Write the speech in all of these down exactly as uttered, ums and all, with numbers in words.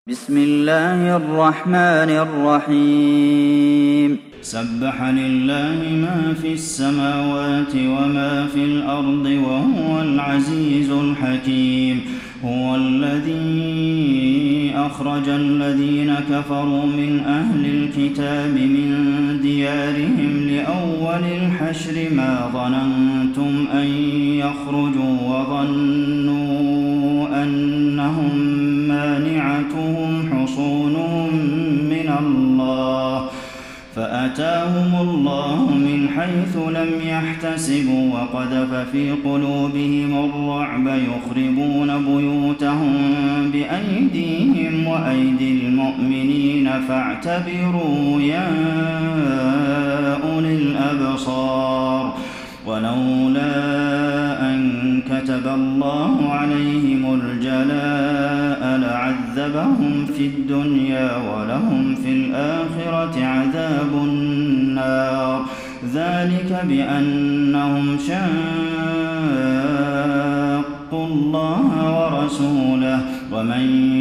بسم الله الرحمن الرحيم سبح لله ما في السماوات وما في الأرض وهو العزيز الحكيم هو الذي أخرج الذين كفروا من أهل الكتاب من ديارهم لأول الحشر ما ظننتم أن يخرجوا وظنوا أنهم مانعتهم حصونهم من الله فأتاهم الله من حيث لم يحتسبوا وقذف في قلوبهم الرعب يخربون بيوتهم بأيديهم وأيدي المؤمنين فاعتبروا يا أولي الأبصار ولولا أن كتب الله عليهم الجلاء لعذبهم في الدنيا ولهم في الآخرة عذاب النار ذلك بأنهم شاقوا الله ورسوله ومن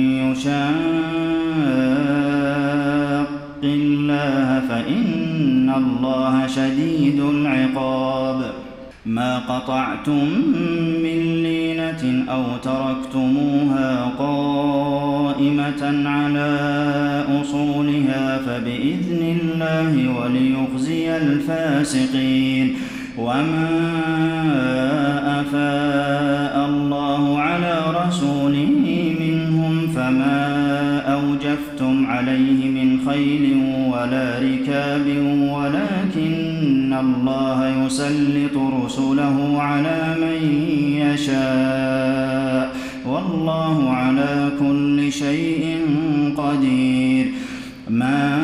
يشاق الله فإن الله شديد العقاب ما قطعتم من لينة أو تركتموها قائمة على أصولها فبإذن الله وليخزي الفاسقين وما أفاء الله على رسوله منهم فما أوجفتم عليه من خيل ولا ركاب ولكن الله يسلط رسله على من يشاء والله على كل شيء قدير ما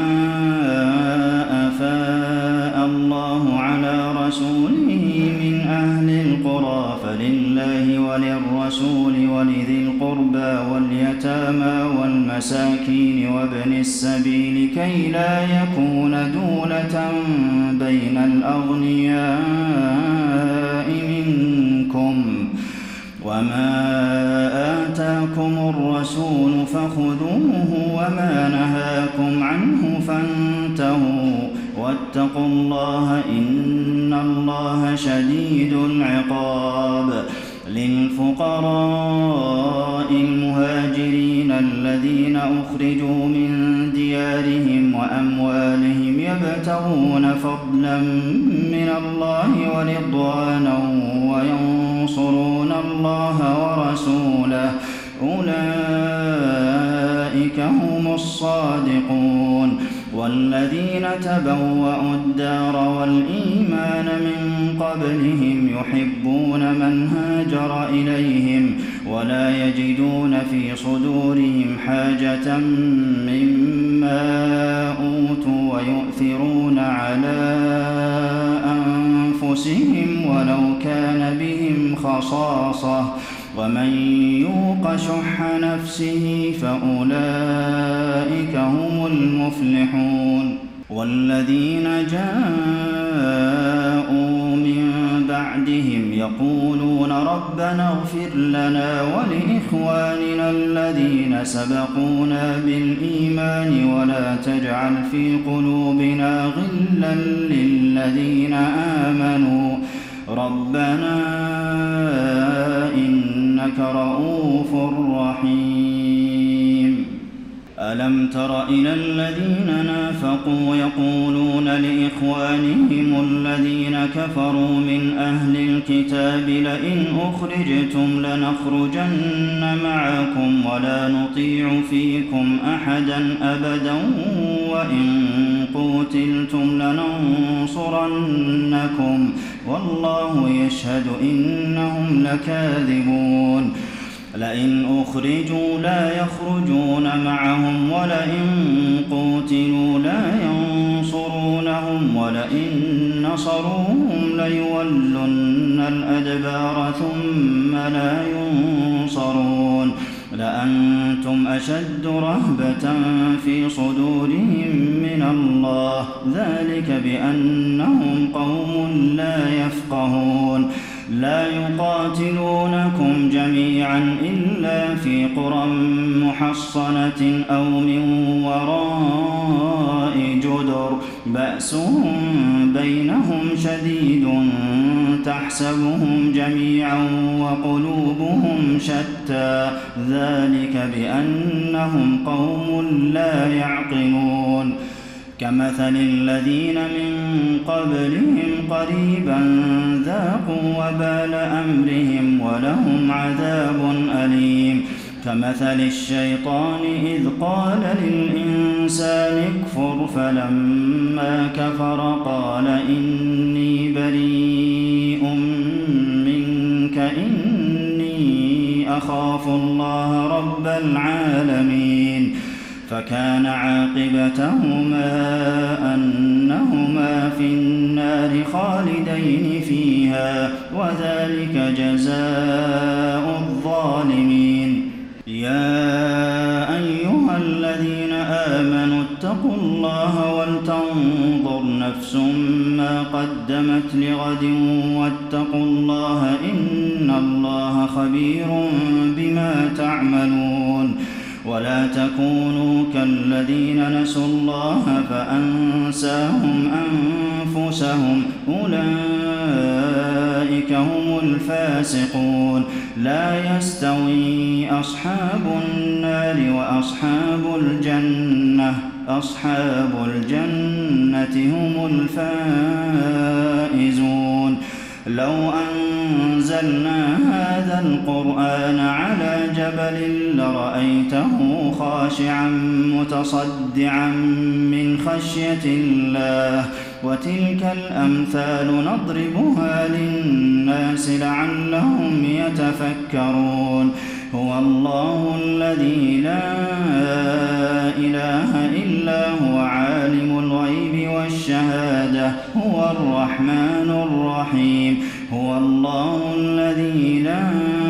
أفاء الله على رسوله من أهل القرى فلله وللرسول ولذي القربى واليتامى والمساكين وابن السبيل كي لا يكون دولة بين الأغنياء منكم وما آتاكم الرسول فخذوه وما نهاكم عنه فانتهوا واتقوا الله إن الله شديد العقاب للفقراء المهاجرين الذين أخرجوا من ديارهم وأموالهم يبتغون فضلا من الله ورضوانا وينصرون الله ورسوله أولئك هم الصادقون والذين تبوأوا الدار والإيمان من قبلهم يحبون من هاجر إليهم ولا يجدون في صدورهم حاجة مما أوتوا ويؤثرون على أنفسهم ولو كان بهم خصاصة ومن يوق شح نفسه فأولئك هم المفلحون والذين جاءوا من بعدهم يقولون ربنا اغفر لنا ولإخواننا الذين سبقونا بالإيمان ولا تجعل في قلوبنا غلا للذين آمنوا ربنا إنك رؤوف رحيم ألم تر إلى الذين نافقوا يقولون لإخوانهم الذين كفروا من أهل الكتاب لئن أخرجتم لنخرجن معكم ولا نطيع فيكم أحدا أبدا وإن قوتلتم لننصرنكم والله يشهد إنهم لكاذبون لئن أخرجوا لا يخرجون معهم ولئن قوتلوا لا ينصرونهم ولئن نصروهم ليولن الأدبار ثم لا ينصرون لأنتم أشد رهبة في صدورهم من الله ذلك بأنهم قوم لا يفقهون لا يقاتلونكم جميعا إلا في قرى محصنة أو من وراء جدر بأسهم بينهم شديد تحسبهم جميعا وقلوبهم شتى ذلك بأنهم قوم لا يعقلون كمثل الذين من قبلهم قريبا ذاقوا وبال أمرهم ولهم عذاب أليم كمثل الشيطان إذ قال للإنسان اكفر فلما كفر قال إني بريء منك إني أخاف الله رب العالمين فكان عاقبتهما أنهما في النار خالدين فيها وذلك جزاء الظالمين يا أيها الذين آمنوا اتقوا الله ولتنظر نفس ما قدمت لغد واتقوا الله إن الله خبير بما تعملون ولا تكونوا كالذين نسوا الله فأنساهم أنفسهم أولئك هم الفاسقون لا يستوي أصحاب النار وأصحاب الجنة أصحاب الجنة هم الفائزون لو أنزلنا هذا القرآن على جبل لرأيته خاشعا متصدعا من خشية الله وتلك الأمثال نضربها للناس لعلهم يتفكرون هو الله الذي لا إله إلا هو عالم الغيب والشهادة هو الرحمن الرحيم هو الله الذي لا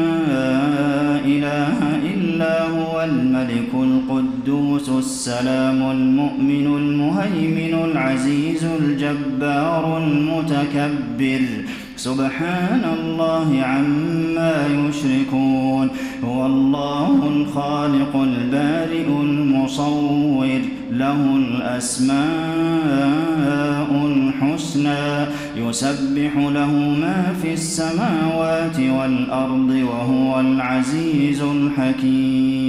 إله إلا هو الملك القدوس السلام المؤمن المهيمن العزيز الجبار المتكبر سبحان الله عما يشركون هو الله الخالق البارئ المصور له الأسماء الحسنى يسبح له ما في السماوات والأرض وهو العزيز الحكيم